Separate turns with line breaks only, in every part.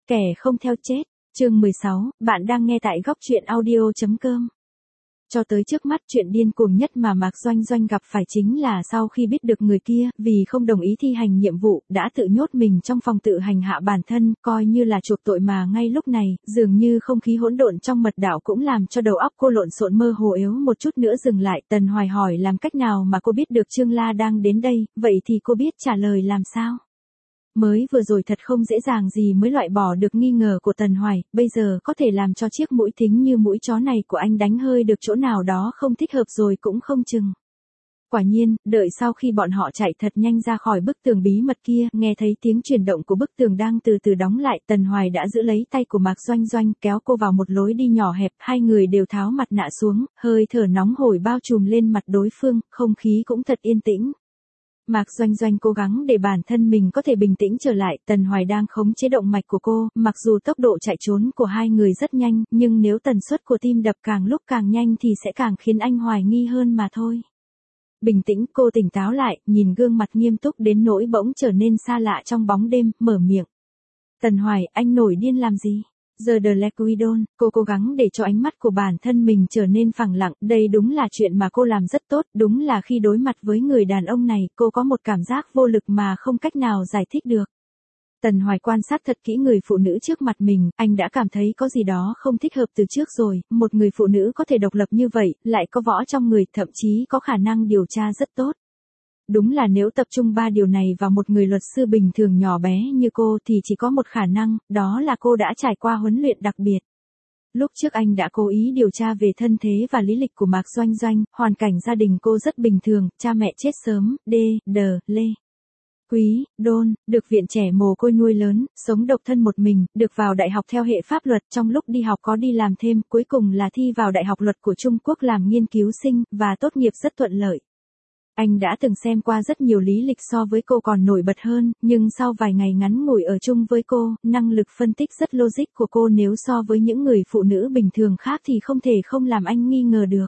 Kẻ không theo chết. Chương 16, bạn đang nghe tại góc truyện audio.com. Cho tới trước mắt chuyện điên cuồng nhất mà Mạc Doanh Doanh gặp phải chính là sau khi biết được người kia, vì không đồng ý thi hành nhiệm vụ, đã tự nhốt mình trong phòng tự hành hạ bản thân, coi như là chuộc tội mà ngay lúc này, dường như không khí hỗn độn trong mật đạo cũng làm cho đầu óc cô lộn xộn mơ hồ yếu một chút nữa dừng lại. Tần Hoài hỏi làm cách nào mà cô biết được Trương La đang đến đây, vậy thì cô biết trả lời làm sao? Mới vừa rồi thật không dễ dàng gì mới loại bỏ được nghi ngờ của Tần Hoài, bây giờ có thể làm cho chiếc mũi thính như mũi chó này của anh đánh hơi được chỗ nào đó không thích hợp rồi cũng không chừng. Quả nhiên, đợi sau khi bọn họ chạy thật nhanh ra khỏi bức tường bí mật kia, nghe thấy tiếng chuyển động của bức tường đang từ từ đóng lại, Tần Hoài đã giữ lấy tay của Mạc Doanh Doanh kéo cô vào một lối đi nhỏ hẹp, hai người đều tháo mặt nạ xuống, hơi thở nóng hổi bao trùm lên mặt đối phương, không khí cũng thật yên tĩnh. Mạc Doanh Doanh cố gắng để bản thân mình có thể bình tĩnh trở lại, Tần Hoài đang khống chế động mạch của cô, mặc dù tốc độ chạy trốn của hai người rất nhanh, nhưng nếu tần suất của tim đập càng lúc càng nhanh thì sẽ càng khiến anh hoài nghi hơn mà thôi. Bình tĩnh, cô tỉnh táo lại, nhìn gương mặt nghiêm túc đến nỗi bỗng trở nên xa lạ trong bóng đêm, mở miệng. Tần Hoài, anh nổi điên làm gì? Giờ The Liquidon, cô cố gắng để cho ánh mắt của bản thân mình trở nên phẳng lặng, đây đúng là chuyện mà cô làm rất tốt, đúng là khi đối mặt với người đàn ông này, cô có một cảm giác vô lực mà không cách nào giải thích được. Tần Hoài quan sát thật kỹ người phụ nữ trước mặt mình, anh đã cảm thấy có gì đó không thích hợp từ trước rồi, một người phụ nữ có thể độc lập như vậy, lại có võ trong người, thậm chí có khả năng điều tra rất tốt. Đúng là nếu tập trung ba điều này vào một người luật sư bình thường nhỏ bé như cô thì chỉ có một khả năng, đó là cô đã trải qua huấn luyện đặc biệt. Lúc trước anh đã cố ý điều tra về thân thế và lý lịch của Mạc Doanh Doanh, hoàn cảnh gia đình cô rất bình thường, cha mẹ chết sớm, Lê. Quý, Đôn, được viện trẻ mồ côi nuôi lớn, sống độc thân một mình, được vào đại học theo hệ pháp luật, trong lúc đi học có đi làm thêm, cuối cùng là thi vào Đại học Luật của Trung Quốc làm nghiên cứu sinh, và tốt nghiệp rất thuận lợi. Anh đã từng xem qua rất nhiều lý lịch so với cô còn nổi bật hơn, nhưng sau vài ngày ngắn ngủi ở chung với cô, năng lực phân tích rất logic của cô nếu so với những người phụ nữ bình thường khác thì không thể không làm anh nghi ngờ được.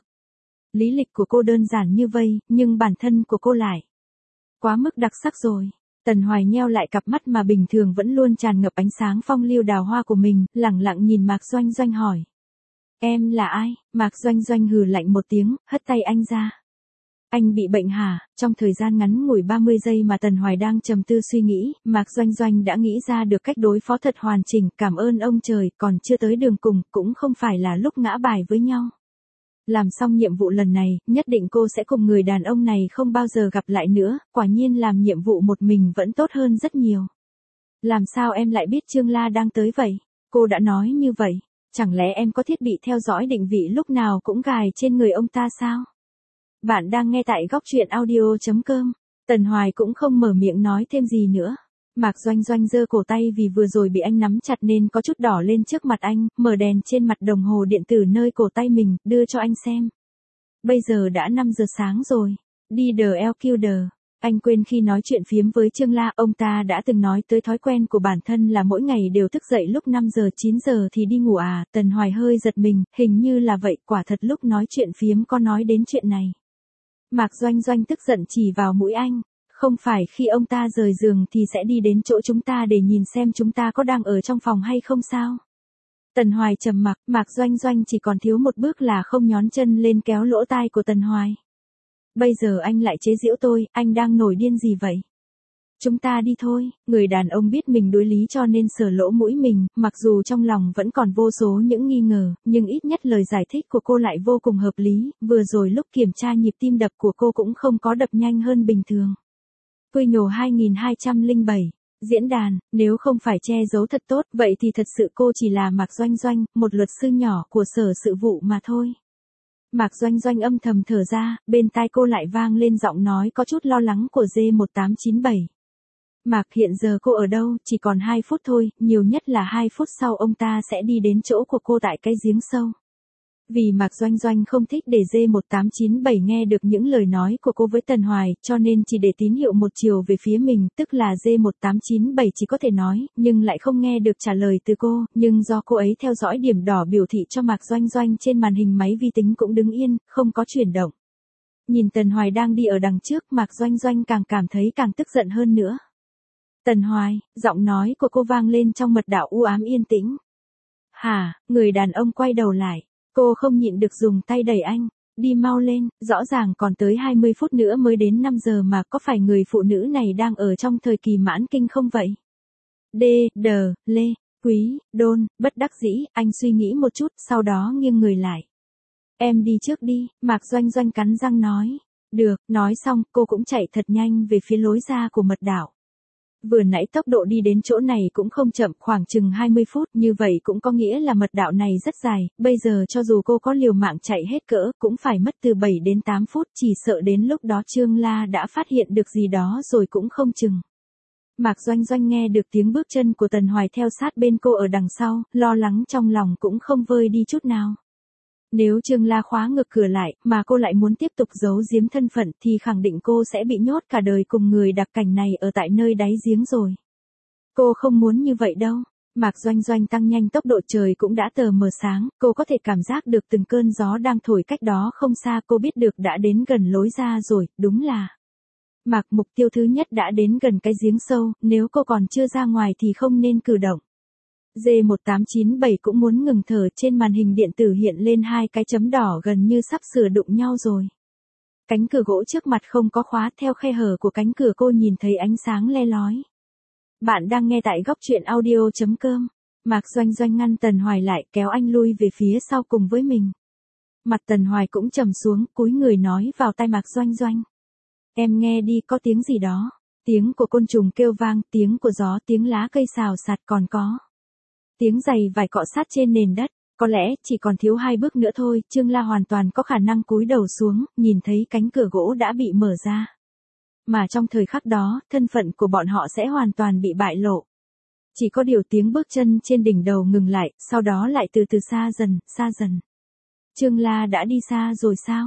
Lý lịch của cô đơn giản như vậy, nhưng bản thân của cô lại quá mức đặc sắc rồi. Tần Hoài nheo lại cặp mắt mà bình thường vẫn luôn tràn ngập ánh sáng phong lưu đào hoa của mình, lẳng lặng nhìn Mạc Doanh Doanh hỏi. Em là ai? Mạc Doanh Doanh hừ lạnh một tiếng, hất tay anh ra. Anh bị bệnh hả? Trong thời gian ngắn ngủi 30 giây mà Tần Hoài đang trầm tư suy nghĩ, Mạc Doanh Doanh đã nghĩ ra được cách đối phó thật hoàn chỉnh, cảm ơn ông trời, còn chưa tới đường cùng, cũng không phải là lúc ngã bài với nhau. Làm xong nhiệm vụ lần này, nhất định cô sẽ cùng người đàn ông này không bao giờ gặp lại nữa, quả nhiên làm nhiệm vụ một mình vẫn tốt hơn rất nhiều. Làm sao em lại biết Trương La đang tới vậy? Cô đã nói như vậy, chẳng lẽ em có thiết bị theo dõi định vị lúc nào cũng gài trên người ông ta sao? Bạn đang nghe tại góc truyện audio.com. Tần Hoài cũng không mở miệng nói thêm gì nữa. Mạc Doanh Doanh giơ cổ tay vì vừa rồi bị anh nắm chặt nên có chút đỏ lên trước mặt anh, mở đèn trên mặt đồng hồ điện tử nơi cổ tay mình, đưa cho anh xem. Bây giờ đã 5 giờ sáng rồi. Đi DLQD. Anh quên khi nói chuyện phiếm với Trương La, ông ta đã từng nói tới thói quen của bản thân là mỗi ngày đều thức dậy lúc 5 giờ 9 giờ thì đi ngủ à, Tần Hoài hơi giật mình, hình như là vậy, quả thật lúc nói chuyện phiếm có nói đến chuyện này. Mạc Doanh Doanh tức giận chỉ vào mũi anh, không phải khi ông ta rời giường thì sẽ đi đến chỗ chúng ta để nhìn xem chúng ta có đang ở trong phòng hay không sao? Tần Hoài trầm mặc, Mạc Doanh Doanh chỉ còn thiếu một bước là không nhón chân lên kéo lỗ tai của Tần Hoài. Bây giờ anh lại chế giễu tôi, anh đang nổi điên gì vậy? Chúng ta đi thôi, người đàn ông biết mình đối lý cho nên sờ lỗ mũi mình, mặc dù trong lòng vẫn còn vô số những nghi ngờ, nhưng ít nhất lời giải thích của cô lại vô cùng hợp lý, vừa rồi lúc kiểm tra nhịp tim đập của cô cũng không có đập nhanh hơn bình thường. Quy nhổ 2207, diễn đàn, nếu không phải che giấu thật tốt, vậy thì thật sự cô chỉ là Mạc Doanh Doanh, một luật sư nhỏ của sở sự vụ mà thôi. Mạc Doanh Doanh âm thầm thở ra, bên tai cô lại vang lên giọng nói có chút lo lắng của G1897. Mạc, hiện giờ cô ở đâu? Chỉ còn 2 phút thôi, nhiều nhất là 2 phút sau ông ta sẽ đi đến chỗ của cô tại cái giếng sâu. Vì Mạc Doanh Doanh không thích để G1897 nghe được những lời nói của cô với Tần Hoài, cho nên chỉ để tín hiệu một chiều về phía mình, tức là G1897 chỉ có thể nói, nhưng lại không nghe được trả lời từ cô, nhưng do cô ấy theo dõi điểm đỏ biểu thị cho Mạc Doanh Doanh trên màn hình máy vi tính cũng đứng yên, không có chuyển động. Nhìn Tần Hoài đang đi ở đằng trước, Mạc Doanh Doanh càng cảm thấy càng tức giận hơn nữa. Tần Hoài, giọng nói của cô vang lên trong mật đạo u ám yên tĩnh. Hả, người đàn ông quay đầu lại. Cô không nhịn được dùng tay đẩy anh. Đi mau lên, rõ ràng còn tới 20 phút nữa mới đến 5 giờ mà có phải người phụ nữ này đang ở trong thời kỳ mãn kinh không vậy? Lê, Quý, Đôn, bất đắc dĩ, anh suy nghĩ một chút, sau đó nghiêng người lại. Em đi trước đi, Mạc Doanh Doanh cắn răng nói. Được, nói xong, cô cũng chạy thật nhanh về phía lối ra của mật đảo. Vừa nãy tốc độ đi đến chỗ này cũng không chậm, khoảng chừng 20 phút, như vậy cũng có nghĩa là mật đạo này rất dài, bây giờ cho dù cô có liều mạng chạy hết cỡ, cũng phải mất từ 7 đến 8 phút, chỉ sợ đến lúc đó Trương La đã phát hiện được gì đó rồi cũng không chừng. Mạc Doanh Doanh nghe được tiếng bước chân của Tần Hoài theo sát bên cô ở đằng sau, lo lắng trong lòng cũng không vơi đi chút nào. Nếu Trương La khóa ngược cửa lại, mà cô lại muốn tiếp tục giấu giếm thân phận thì khẳng định cô sẽ bị nhốt cả đời cùng người đặc cảnh này ở tại nơi đáy giếng rồi. Cô không muốn như vậy đâu. Mạc Doanh Doanh tăng nhanh tốc độ, trời cũng đã tờ mờ sáng, cô có thể cảm giác được từng cơn gió đang thổi cách đó không xa, cô biết được đã đến gần lối ra rồi, đúng là. Mạc mục tiêu thứ nhất đã đến gần cái giếng sâu, nếu cô còn chưa ra ngoài thì không nên cử động. G1897 cũng muốn ngừng thở, trên màn hình điện tử hiện lên hai cái chấm đỏ gần như sắp sửa đụng nhau rồi. Cánh cửa gỗ trước mặt không có khóa, theo khe hở của cánh cửa cô nhìn thấy ánh sáng le lói. Bạn đang nghe tại góc truyện audio.com. Mạc Doanh Doanh ngăn Tần Hoài lại, kéo anh lui về phía sau cùng với mình. Mặt Tần Hoài cũng trầm xuống, cúi người nói vào tai Mạc Doanh Doanh. Em nghe đi, có tiếng gì đó. Tiếng của côn trùng kêu vang, tiếng của gió, tiếng lá cây xào xạc, còn có tiếng giày vải cọ sát trên nền đất. Có lẽ chỉ còn thiếu 2 bước nữa thôi, Trương La hoàn toàn có khả năng cúi đầu xuống, nhìn thấy cánh cửa gỗ đã bị mở ra. Mà trong thời khắc đó, thân phận của bọn họ sẽ hoàn toàn bị bại lộ. Chỉ có điều tiếng bước chân trên đỉnh đầu ngừng lại, sau đó lại từ từ xa dần. Trương La đã đi xa rồi sao?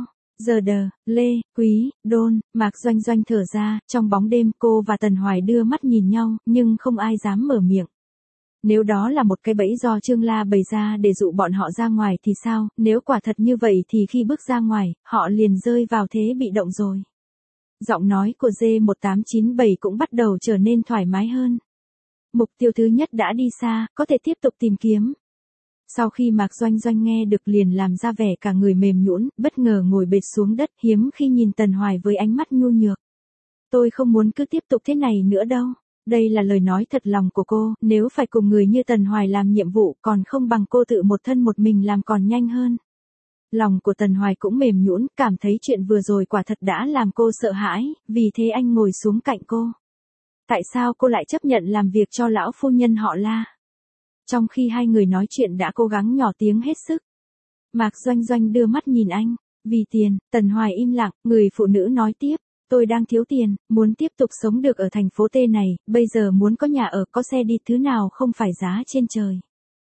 Lê, Quý, Đôn, Mạc Doanh Doanh thở ra, trong bóng đêm cô và Tần Hoài đưa mắt nhìn nhau, nhưng không ai dám mở miệng. Nếu đó là một cái bẫy do Trương La bày ra để dụ bọn họ ra ngoài thì sao, nếu quả thật như vậy thì khi bước ra ngoài, họ liền rơi vào thế bị động rồi. Giọng nói của G1897 cũng bắt đầu trở nên thoải mái hơn. Mục tiêu thứ nhất đã đi xa, có thể tiếp tục tìm kiếm. Sau khi Mạc Doanh Doanh nghe được liền làm ra vẻ cả người mềm nhũn, bất ngờ ngồi bệt xuống đất, hiếm khi nhìn Tần Hoài với ánh mắt nhu nhược. Tôi không muốn cứ tiếp tục thế này nữa đâu. Đây là lời nói thật lòng của cô, nếu phải cùng người như Tần Hoài làm nhiệm vụ còn không bằng cô tự một thân một mình làm còn nhanh hơn. Lòng của Tần Hoài cũng mềm nhũn, cảm thấy chuyện vừa rồi quả thật đã làm cô sợ hãi, vì thế anh ngồi xuống cạnh cô. Tại sao cô lại chấp nhận làm việc cho lão phu nhân họ La? Trong khi hai người nói chuyện đã cố gắng nhỏ tiếng hết sức. Mạc Doanh Doanh đưa mắt nhìn anh. Vì tiền, Tần Hoài im lặng, người phụ nữ nói tiếp. Tôi đang thiếu tiền, muốn tiếp tục sống được ở thành phố T này, bây giờ muốn có nhà ở, có xe đi, thứ nào không phải giá trên trời.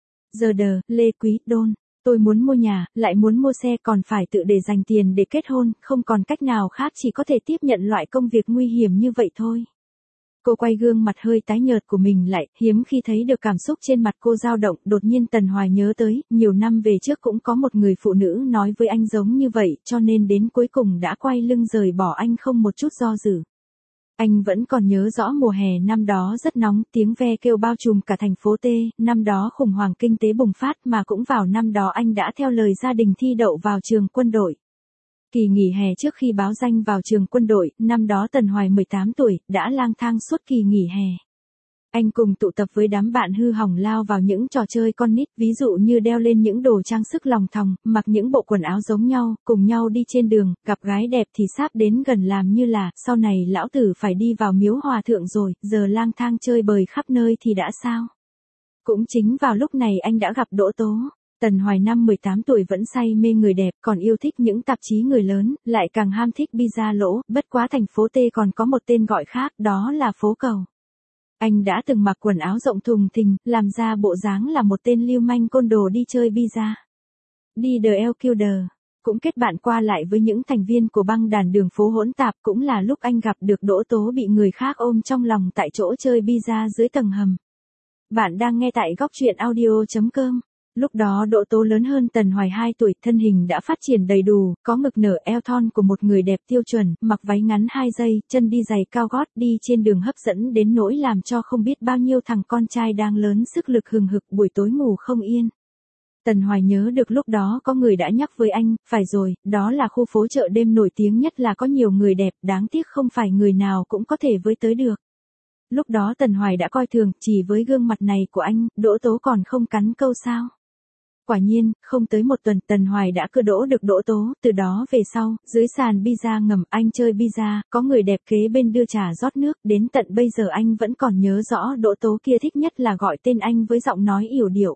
Lê, Quý, Đôn, tôi muốn mua nhà, lại muốn mua xe, còn phải tự để dành tiền để kết hôn, không còn cách nào khác, chỉ có thể tiếp nhận loại công việc nguy hiểm như vậy thôi. Cô quay gương mặt hơi tái nhợt của mình lại, hiếm khi thấy được cảm xúc trên mặt cô dao động, đột nhiên Tần Hoài nhớ tới, nhiều năm về trước cũng có một người phụ nữ nói với anh giống như vậy, cho nên đến cuối cùng đã quay lưng rời bỏ anh không một chút do dự. Anh vẫn còn nhớ rõ mùa hè năm đó rất nóng, tiếng ve kêu bao trùm cả thành phố T, năm đó khủng hoảng kinh tế bùng phát mà cũng vào năm đó anh đã theo lời gia đình thi đậu vào trường quân đội. Kỳ nghỉ hè trước khi báo danh vào trường quân đội, năm đó Tần Hoài 18 tuổi, đã lang thang suốt kỳ nghỉ hè. Anh cùng tụ tập với đám bạn hư hỏng lao vào những trò chơi con nít, ví dụ như đeo lên những đồ trang sức lòng thòng, mặc những bộ quần áo giống nhau, cùng nhau đi trên đường, gặp gái đẹp thì sáp đến gần làm như là, sau này lão tử phải đi vào miếu hòa thượng rồi, giờ lang thang chơi bời khắp nơi thì đã sao? Cũng chính vào lúc này anh đã gặp Đỗ Tố. Tần Hoài năm 18 tuổi vẫn say mê người đẹp, còn yêu thích những tạp chí người lớn, lại càng ham thích pizza lỗ, bất quá thành phố T còn có một tên gọi khác, đó là phố cầu. Anh đã từng mặc quần áo rộng thùng thình, làm ra bộ dáng là một tên lưu manh côn đồ đi chơi pizza. Đi The Killer, cũng kết bạn qua lại với những thành viên của băng đàn đường phố hỗn tạp, cũng là lúc anh gặp được Đỗ Tố bị người khác ôm trong lòng tại chỗ chơi pizza dưới tầng hầm. Bạn đang nghe tại góc truyện audio.com. Lúc đó Đỗ Tố lớn hơn Tần Hoài 2 tuổi, thân hình đã phát triển đầy đủ, có ngực nở eo thon của một người đẹp tiêu chuẩn, mặc váy ngắn 2 giây, chân đi giày cao gót đi trên đường hấp dẫn đến nỗi làm cho không biết bao nhiêu thằng con trai đang lớn sức lực hừng hực buổi tối ngủ không yên. Tần Hoài nhớ được lúc đó có người đã nhắc với anh, phải rồi, đó là khu phố chợ đêm nổi tiếng nhất là có nhiều người đẹp, đáng tiếc không phải người nào cũng có thể với tới được. Lúc đó Tần Hoài đã coi thường, chỉ với gương mặt này của anh, Đỗ Tố còn không cắn câu sao. Quả nhiên, không tới một tuần Tần Hoài đã cưa đỗ được Đỗ Tố, từ đó về sau, dưới sàn pizza ngầm anh chơi pizza, có người đẹp kế bên đưa trà rót nước, đến tận bây giờ anh vẫn còn nhớ rõ Đỗ Tố kia thích nhất là gọi tên anh với giọng nói yểu điệu.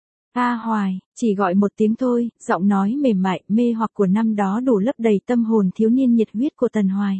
A Hoài, chỉ gọi một tiếng thôi, giọng nói mềm mại, mê hoặc của năm đó đủ lấp đầy tâm hồn thiếu niên nhiệt huyết của Tần Hoài.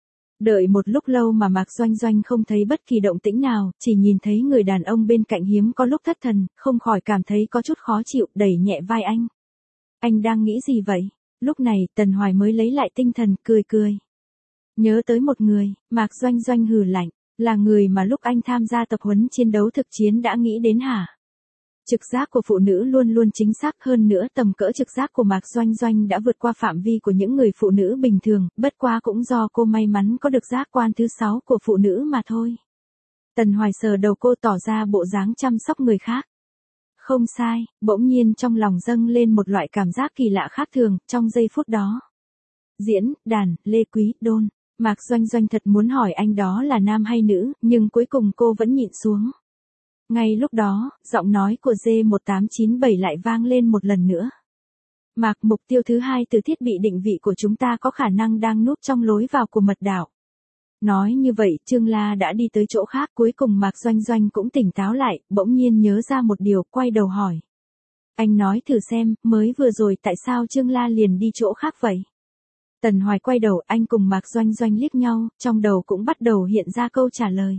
Đợi một lúc lâu mà Mạc Doanh Doanh không thấy bất kỳ động tĩnh nào, chỉ nhìn thấy người đàn ông bên cạnh hiếm có lúc thất thần, không khỏi cảm thấy có chút khó chịu, đẩy nhẹ vai anh. Anh đang nghĩ gì vậy? Lúc này, Tần Hoài mới lấy lại tinh thần, cười cười. Nhớ tới một người, Mạc Doanh Doanh hừ lạnh, là người mà lúc anh tham gia tập huấn chiến đấu thực chiến đã nghĩ đến hả? Trực giác của phụ nữ luôn luôn chính xác hơn nữa, tầm cỡ trực giác của Mạc Doanh Doanh đã vượt qua phạm vi của những người phụ nữ bình thường, bất quá cũng do cô may mắn có được giác quan thứ 6 của phụ nữ mà thôi. Tần Hoài sờ đầu cô tỏ ra bộ dáng chăm sóc người khác. Không sai, bỗng nhiên trong lòng dâng lên một loại cảm giác kỳ lạ khác thường, trong giây phút đó. Diễn, đàn, Lê Quý, Đôn, Mạc Doanh Doanh thật muốn hỏi anh đó là nam hay nữ, nhưng cuối cùng cô vẫn nhịn xuống. Ngay lúc đó, giọng nói của G1897 lại vang lên một lần nữa. Mạc, mục tiêu thứ 2 từ thiết bị định vị của chúng ta có khả năng đang núp trong lối vào của mật đảo. Nói như vậy, Trương La đã đi tới chỗ khác, cuối cùng Mạc Doanh Doanh cũng tỉnh táo lại, bỗng nhiên nhớ ra một điều, quay đầu hỏi. Anh nói thử xem, mới vừa rồi tại sao Trương La liền đi chỗ khác vậy? Tần Hoài quay đầu, anh cùng Mạc Doanh Doanh liếc nhau, trong đầu cũng bắt đầu hiện ra câu trả lời.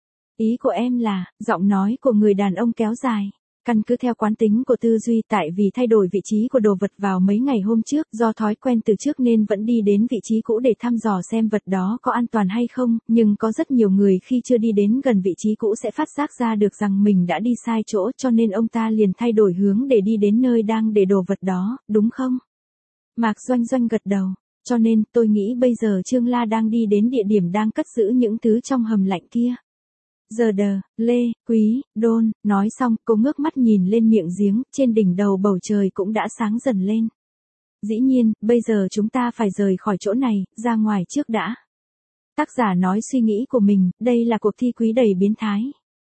Ý của em là, giọng nói của người đàn ông kéo dài. Căn cứ theo quán tính của tư duy, tại vì thay đổi vị trí của đồ vật vào mấy ngày hôm trước, do thói quen từ trước nên vẫn đi đến vị trí cũ để thăm dò xem vật đó có an toàn hay không, nhưng có rất nhiều người khi chưa đi đến gần vị trí cũ sẽ phát giác ra được rằng mình đã đi sai chỗ, cho nên ông ta liền thay đổi hướng để đi đến nơi đang để đồ vật đó, đúng không? Mạc Doanh Doanh gật đầu. Cho nên, tôi nghĩ bây giờ Trương La đang đi đến địa điểm đang cất giữ những thứ trong hầm lạnh kia. Giờ đờ, Lê, Quý, Đôn, nói xong, cô ngước mắt nhìn lên miệng giếng, trên đỉnh đầu bầu trời cũng đã sáng dần lên. Dĩ nhiên, bây giờ chúng ta phải rời khỏi chỗ này, ra ngoài trước đã. Tác giả nói suy nghĩ của mình, đây là cuộc thi quý đầy biến thái.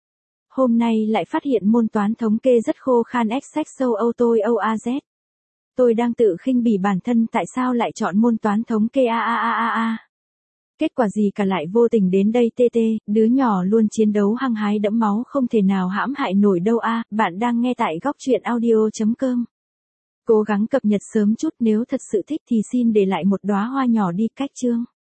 Hôm nay lại phát hiện môn toán thống kê rất khô khan XX sâu Âu tôi OAZ. Tôi đang tự khinh bỉ bản thân tại sao lại chọn môn toán thống kê a. Kết quả gì cả lại vô tình đến đây TT, đứa nhỏ luôn chiến đấu hăng hái đẫm máu không thể nào hãm hại nổi đâu a. Bạn đang nghe tại góc truyện audio.com. Cố gắng cập nhật sớm chút, nếu thật sự thích thì xin để lại một đóa hoa nhỏ đi cách chương.